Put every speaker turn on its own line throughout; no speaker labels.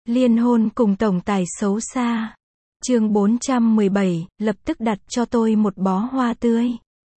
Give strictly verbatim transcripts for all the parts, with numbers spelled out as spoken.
Liên hôn cùng tổng tài xấu xa. Chương bốn trăm mười bảy, lập tức đặt cho tôi một bó hoa tươi.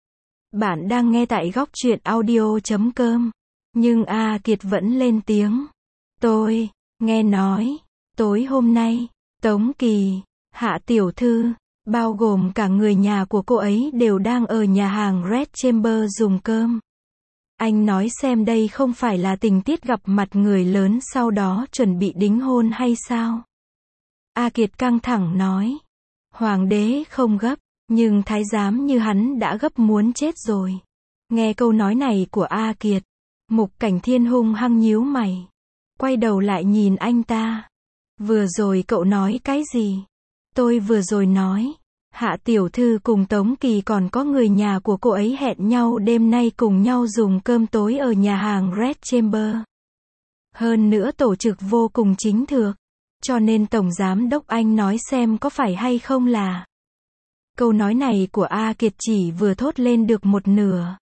Bạn đang nghe tại góc truyện audio chấm com. Nhưng A Kiệt vẫn lên tiếng. Tôi, nghe nói, tối hôm nay, Tống Kỳ, Hạ tiểu thư, bao gồm cả người nhà của cô ấy đều đang ở nhà hàng Red Chamber dùng cơm. Anh nói xem đây không phải là tình tiết gặp mặt người lớn sau đó chuẩn bị đính hôn hay sao? A Kiệt căng thẳng nói. Hoàng đế không gấp, nhưng thái giám như hắn đã gấp muốn chết rồi. Nghe câu nói này của A Kiệt, Mục Cảnh Thiên hung hăng nhíu mày. Quay đầu lại nhìn anh ta. Vừa rồi cậu nói cái gì? Tôi vừa rồi nói, Hạ tiểu thư cùng Tống Kỳ còn có người nhà của cô ấy hẹn nhau đêm nay cùng nhau dùng cơm tối ở nhà hàng Red Chamber. Hơn nữa tổ chức vô cùng chính thược. Cho nên Tổng Giám Đốc anh nói xem có phải hay không là. Câu nói này của A Kiệt chỉ vừa thốt lên được một nửa.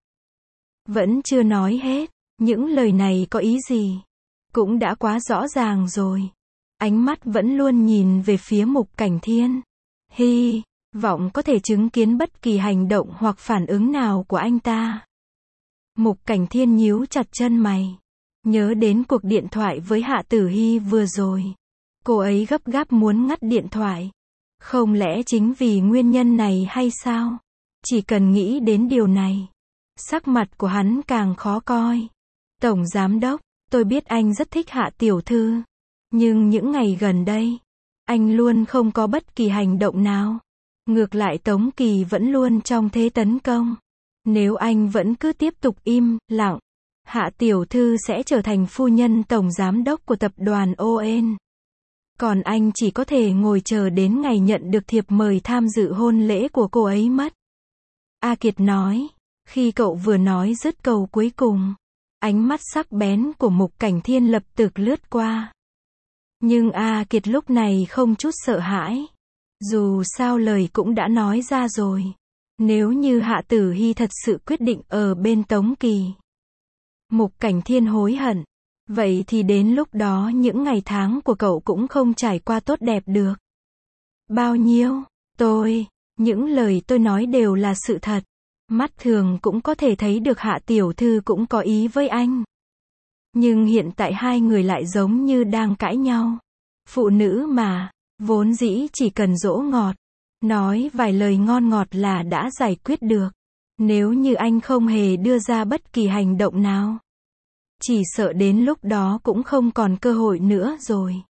Vẫn chưa nói hết, những lời này có ý gì? Cũng đã quá rõ ràng rồi. Ánh mắt vẫn luôn nhìn về phía Mục Cảnh Thiên. Hy vọng có thể chứng kiến bất kỳ hành động hoặc phản ứng nào của anh ta. Mục Cảnh Thiên nhíu chặt chân mày. Nhớ đến cuộc điện thoại với Hạ Tử Hy vừa rồi. Cô ấy gấp gáp muốn ngắt điện thoại. Không lẽ chính vì nguyên nhân này hay sao? Chỉ cần nghĩ đến điều này, sắc mặt của hắn càng khó coi. Tổng Giám Đốc, tôi biết anh rất thích Hạ tiểu thư. Nhưng những ngày gần đây, anh luôn không có bất kỳ hành động nào. Ngược lại Tống Kỳ vẫn luôn trong thế tấn công. Nếu anh vẫn cứ tiếp tục im lặng, Hạ tiểu thư sẽ trở thành phu nhân tổng giám đốc của tập đoàn o en. Còn anh chỉ có thể ngồi chờ đến ngày nhận được thiệp mời tham dự hôn lễ của cô ấy mất. A Kiệt nói. Khi cậu vừa nói dứt câu cuối cùng, ánh mắt sắc bén của Mục Cảnh Thiên lập tức lướt qua. Nhưng A Kiệt lúc này không chút sợ hãi. Dù sao lời cũng đã nói ra rồi. Nếu như Hạ Tử Hy thật sự quyết định ở bên Tống Kỳ, Mục Cảnh Thiên hối hận. Vậy thì đến lúc đó những ngày tháng của cậu cũng không trải qua tốt đẹp được. Bao nhiêu? Tôi, những lời tôi nói đều là sự thật. Mắt thường cũng có thể thấy được Hạ tiểu thư cũng có ý với anh. Nhưng hiện tại hai người lại giống như đang cãi nhau. Phụ nữ mà, vốn dĩ chỉ cần dỗ ngọt, nói vài lời ngon ngọt là đã giải quyết được. Nếu như anh không hề đưa ra bất kỳ hành động nào, chỉ sợ đến lúc đó cũng không còn cơ hội nữa rồi.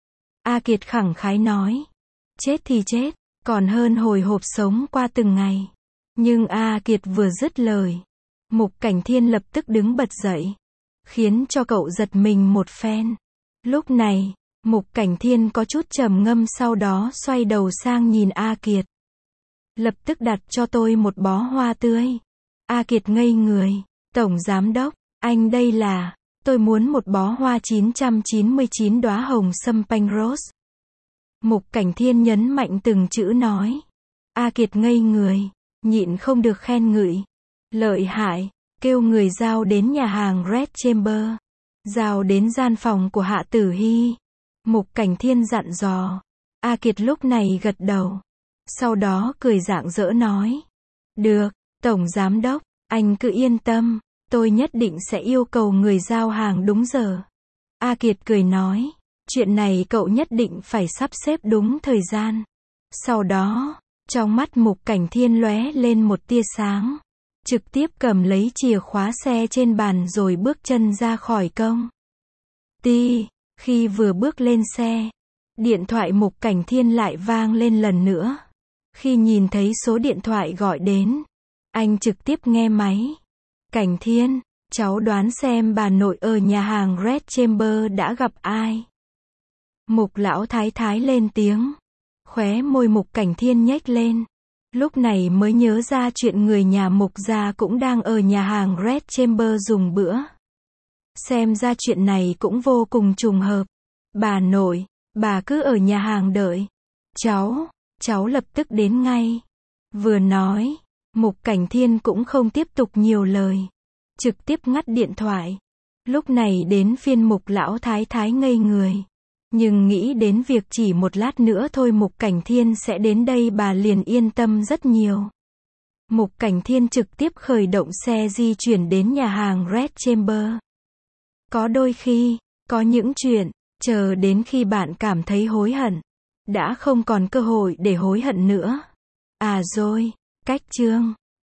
A Kiệt khẳng khái nói. Chết thì chết, còn hơn hồi hộp sống qua từng ngày. Nhưng A Kiệt vừa dứt lời, Mục Cảnh Thiên lập tức đứng bật dậy, khiến cho cậu giật mình một phen. Lúc này, Mục Cảnh Thiên có chút trầm ngâm sau đó xoay đầu sang nhìn A Kiệt. Lập tức đặt cho tôi một bó hoa tươi. A Kiệt ngây người. Tổng Giám Đốc, anh đây là, tôi muốn một bó hoa chín trăm chín mươi chín đóa hồng champagne rose. Mục Cảnh Thiên nhấn mạnh từng chữ nói. A Kiệt ngây người, nhịn không được khen ngợi. Lợi hại, kêu người giao đến nhà hàng Red Chamber. Giao đến gian phòng của Hạ Tử Hy. Mục Cảnh Thiên dặn dò. A Kiệt lúc này gật đầu. Sau đó cười rạng rỡ nói. Được, Tổng Giám Đốc, anh cứ yên tâm. Tôi nhất định sẽ yêu cầu người giao hàng đúng giờ. A Kiệt cười nói. Chuyện này cậu nhất định phải sắp xếp đúng thời gian. Sau đó, trong mắt Mục Cảnh Thiên lóe lên một tia sáng. Trực tiếp cầm lấy chìa khóa xe trên bàn rồi bước chân ra khỏi công ty. Khi vừa bước lên xe, điện thoại Mục Cảnh Thiên lại vang lên lần nữa. Khi nhìn thấy số điện thoại gọi đến, anh trực tiếp nghe máy. Cảnh Thiên, cháu đoán xem bà nội ở nhà hàng Red Chamber đã gặp ai? Mục lão thái thái lên tiếng. Khóe môi Mục Cảnh Thiên nhếch lên. Lúc này mới nhớ ra chuyện người nhà Mục gia cũng đang ở nhà hàng Red Chamber dùng bữa. Xem ra chuyện này cũng vô cùng trùng hợp. Bà nội, bà cứ ở nhà hàng đợi. Cháu, cháu lập tức đến ngay. Vừa nói, Mục Cảnh Thiên cũng không tiếp tục nhiều lời. Trực tiếp ngắt điện thoại. Lúc này đến phiên Mục lão thái thái ngây người. Nhưng nghĩ đến việc chỉ một lát nữa thôi Mục Cảnh Thiên sẽ đến đây bà liền yên tâm rất nhiều. Mục Cảnh Thiên trực tiếp khởi động xe di chuyển đến nhà hàng Red Chamber. Có đôi khi, có những chuyện, chờ đến khi bạn cảm thấy hối hận, đã không còn cơ hội để hối hận nữa. À rồi, cách chương